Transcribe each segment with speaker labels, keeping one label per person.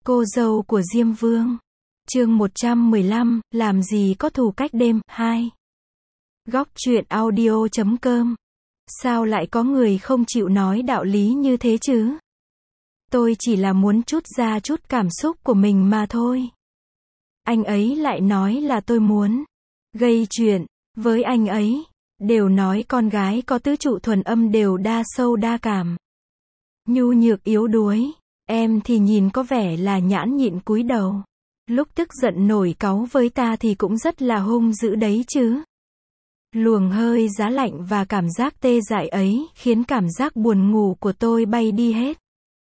Speaker 1: Cô dâu của Diêm Vương. Chương 115, làm gì có thù cách đêm, 2. Góc truyện audio.com. Sao lại có người không chịu nói đạo lý như thế chứ? Tôi chỉ là muốn trút ra chút cảm xúc của mình mà thôi. Anh ấy lại nói là tôi muốn gây chuyện với anh ấy. Đều nói con gái có tứ trụ thuần âm đều đa sâu đa cảm, nhu nhược yếu đuối. Em thì nhìn có vẻ là nhãn nhịn cúi đầu. Lúc tức giận nổi cáu với ta thì cũng rất là hung dữ đấy chứ. Luồng hơi giá lạnh và cảm giác tê dại ấy khiến cảm giác buồn ngủ của tôi bay đi hết.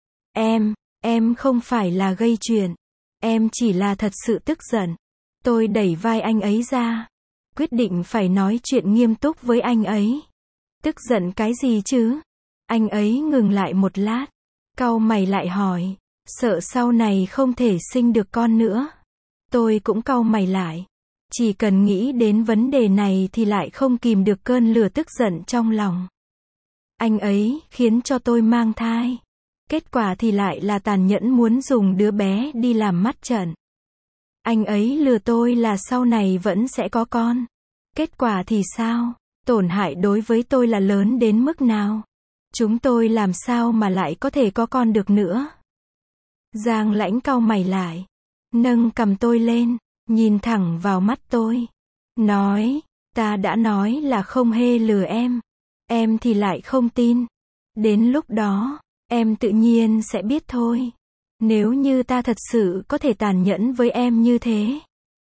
Speaker 1: Em không phải là gây chuyện. Em chỉ là thật sự tức giận. Tôi đẩy vai anh ấy ra. Quyết định phải nói chuyện nghiêm túc với anh ấy. Tức giận cái gì chứ? Anh ấy ngừng lại một lát. Cau mày lại hỏi. Sợ sau này không thể sinh được con nữa. Tôi cũng cau mày lại. Chỉ cần nghĩ đến vấn đề này thì lại không kìm được cơn lửa tức giận trong lòng. Anh ấy khiến cho tôi mang thai. Kết quả thì lại là tàn nhẫn muốn dùng đứa bé đi làm mắt trận. Anh ấy lừa tôi là sau này vẫn sẽ có con. Kết quả thì sao? Tổn hại đối với tôi là lớn đến mức nào? Chúng tôi làm sao mà lại có thể có con được nữa? Giang Lãnh cau mày lại. Nâng cằm tôi lên. Nhìn thẳng vào mắt tôi. Nói. Ta đã nói là không hề lừa em. Em thì lại không tin. Đến lúc đó, em tự nhiên sẽ biết thôi. Nếu như ta thật sự có thể tàn nhẫn với em như thế.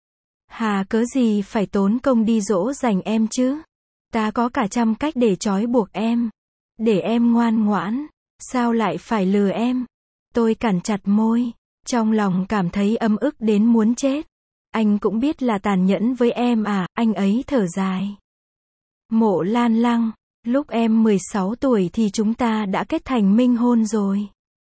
Speaker 1: Hà cớ gì phải tốn công đi dỗ dành em chứ? Ta có cả trăm cách để trói buộc em. Để em ngoan ngoãn. Sao lại phải lừa em? Tôi cắn chặt môi. Trong lòng cảm thấy ấm ức đến muốn chết. Anh cũng biết là tàn nhẫn với em à? Anh ấy thở dài. Mộ Lan Lăng. Lúc em 16 tuổi thì chúng ta đã kết thành minh hôn rồi.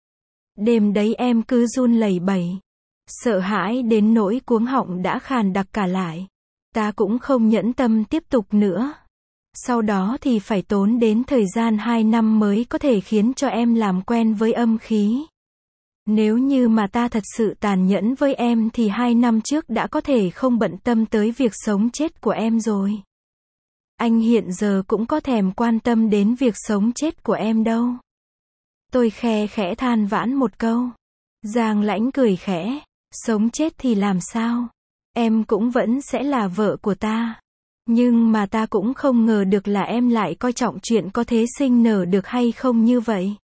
Speaker 1: Đêm đấy em cứ run lẩy bẩy. Sợ hãi đến nỗi cuống họng đã khàn đặc cả lại. Ta cũng không nhẫn tâm tiếp tục nữa. Sau đó thì phải tốn đến thời gian 2 năm mới có thể khiến cho em làm quen với âm khí. Nếu như mà ta thật sự tàn nhẫn với em thì 2 năm trước đã có thể không bận tâm tới việc sống chết của em rồi. Anh hiện giờ cũng có thèm quan tâm đến việc sống chết của em đâu. Tôi khe khẽ than vãn một câu. Giang Lãnh cười khẽ. Sống chết thì làm sao? Em cũng vẫn sẽ là vợ của ta. Nhưng mà ta cũng không ngờ được là em lại coi trọng chuyện có thế sinh nở được hay không như vậy.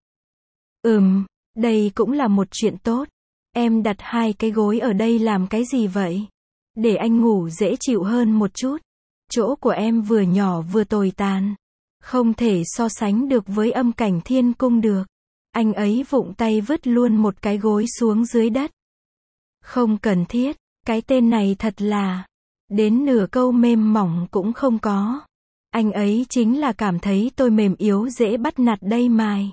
Speaker 1: Đây cũng là một chuyện tốt. Em đặt 2 cái gối ở đây làm cái gì vậy? Để anh ngủ dễ chịu hơn một chút. Chỗ của em vừa nhỏ vừa tồi tàn. Không thể so sánh được với âm cảnh thiên cung được. Anh ấy vụng tay vứt luôn một cái gối xuống dưới đất. Không cần thiết. Cái tên này thật là. Đến nửa câu mềm mỏng cũng không có. Anh ấy chính là cảm thấy tôi mềm yếu dễ bắt nạt đây mài.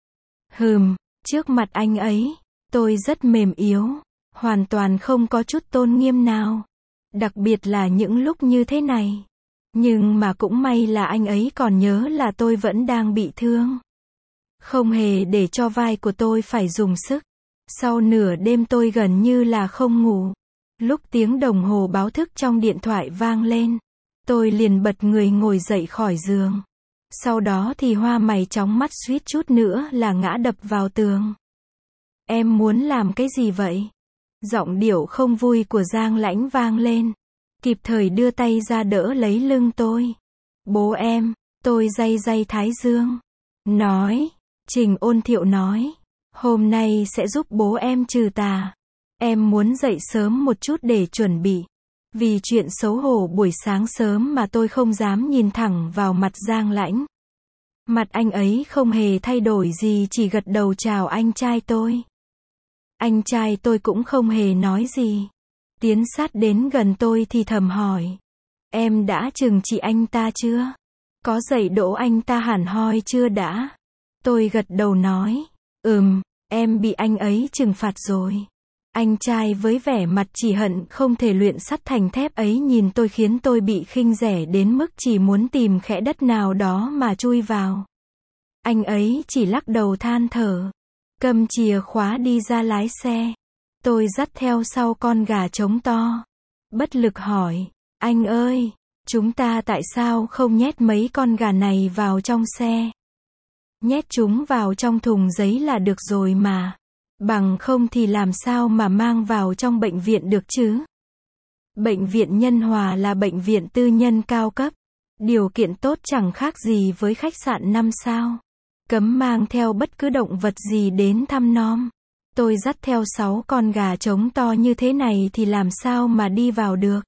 Speaker 1: Trước mặt anh ấy, tôi rất mềm yếu. Hoàn toàn không có chút tôn nghiêm nào. Đặc biệt là những lúc như thế này. Nhưng mà cũng may là anh ấy còn nhớ là tôi vẫn đang bị thương. Không hề để cho vai của tôi phải dùng sức. Sau nửa đêm tôi gần như là không ngủ. Lúc tiếng đồng hồ báo thức trong điện thoại vang lên, tôi liền bật người ngồi dậy khỏi giường. Sau đó thì hoa mày chóng mắt suýt chút nữa là ngã đập vào tường. Em muốn làm cái gì vậy? Giọng điệu không vui của Giang Lãnh vang lên. Kịp thời đưa tay ra đỡ lấy lưng tôi. Bố em, tôi day day thái dương. Trình Ôn Thiệu nói. Hôm nay sẽ giúp bố em trừ tà. Em muốn dậy sớm một chút để chuẩn bị. Vì chuyện xấu hổ buổi sáng sớm mà tôi không dám nhìn thẳng vào mặt Giang Lãnh. Mặt anh ấy không hề thay đổi gì, chỉ gật đầu chào anh trai tôi. Anh trai tôi cũng không hề nói gì. Tiến sát đến gần tôi thì thầm hỏi. Em đã trừng trị anh ta chưa? Có dạy dỗ anh ta hẳn hoi chưa đã? Tôi gật đầu nói. Em bị anh ấy trừng phạt rồi. Anh trai với vẻ mặt chỉ hận không thể luyện sắt thành thép ấy nhìn tôi khiến tôi bị khinh rẻ đến mức chỉ muốn tìm kẽ đất nào đó mà chui vào. Anh ấy chỉ lắc đầu than thở. Cầm chìa khóa đi ra lái xe. Tôi dắt theo sau con gà trống to. Bất lực hỏi, anh ơi, chúng ta tại sao không nhét mấy con gà này vào trong xe? Nhét chúng vào trong thùng giấy là được rồi mà. Bằng không thì làm sao mà mang vào trong bệnh viện được chứ? Bệnh viện Nhân Hòa là bệnh viện tư nhân cao cấp. Điều kiện tốt chẳng khác gì với khách sạn 5 sao. Cấm mang theo bất cứ động vật gì đến thăm nom. Tôi dắt theo 6 con gà trống to như thế này thì làm sao mà đi vào được?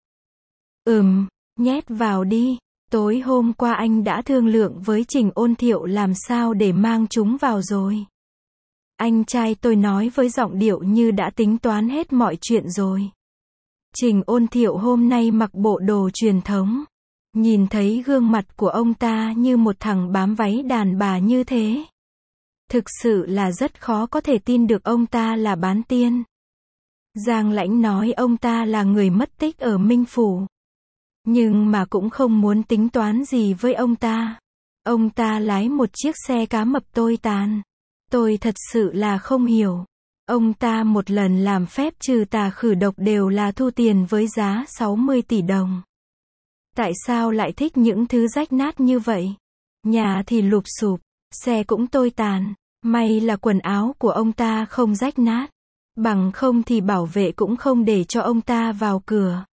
Speaker 1: Nhét vào đi. Tối hôm qua anh đã thương lượng với Trình Ôn Thiệu làm sao để mang chúng vào rồi. Anh trai tôi nói với giọng điệu như đã tính toán hết mọi chuyện rồi. Trình Ôn Thiệu hôm nay mặc bộ đồ truyền thống. Nhìn thấy gương mặt của ông ta như một thằng bám váy đàn bà như thế. Thực sự là rất khó có thể tin được ông ta là bán tiên. Giang Lãnh nói ông ta là người mất tích ở Minh Phủ. Nhưng mà cũng không muốn tính toán gì với ông ta. Ông ta lái một chiếc xe cá mập tồi tàn. Tôi thật sự là không hiểu. Ông ta một lần làm phép trừ tà khử độc đều là thu tiền với giá 60 tỷ đồng. Tại sao lại thích những thứ rách nát như vậy? Nhà thì lụp xụp, xe cũng tồi tàn. May là quần áo của ông ta không rách nát. Bằng không thì bảo vệ cũng không để cho ông ta vào cửa.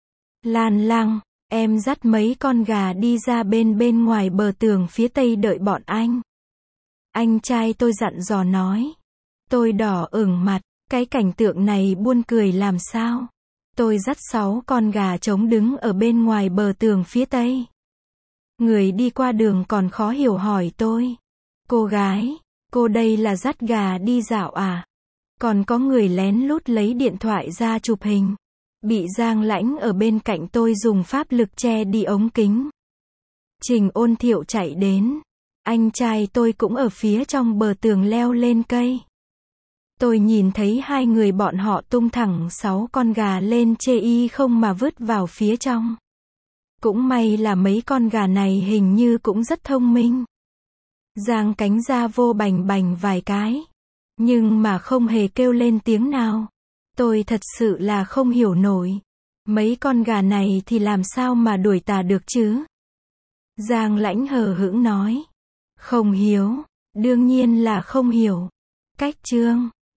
Speaker 1: Lan Lăng, em dắt mấy con gà đi ra bên ngoài bờ tường phía tây đợi bọn anh. Anh trai tôi dặn dò nói. Tôi đỏ ửng mặt, cái cảnh tượng này buồn cười làm sao. Tôi dắt 6 con gà trống đứng ở bên ngoài bờ tường phía tây. Người đi qua đường còn khó hiểu hỏi tôi. Cô gái, cô đây là dắt gà đi dạo à? Còn có người lén lút lấy điện thoại ra chụp hình. Bị Giang Lãnh ở bên cạnh tôi dùng pháp lực che đi ống kính. Trình Ôn Thiệu chạy đến. Anh trai tôi cũng ở phía trong bờ tường leo lên cây. Tôi nhìn thấy hai người bọn họ tung thẳng 6 con gà lên chê y không mà vứt vào phía trong. Cũng may là mấy con gà này hình như cũng rất thông minh. Giang cánh ra vô bành bành vài cái. Nhưng mà không hề kêu lên tiếng nào. Tôi thật sự là không hiểu nổi. Mấy con gà này thì làm sao mà đuổi tà được chứ? Giang Lãnh hờ hững nói. Không hiếu. Đương nhiên là không hiểu. Cách chương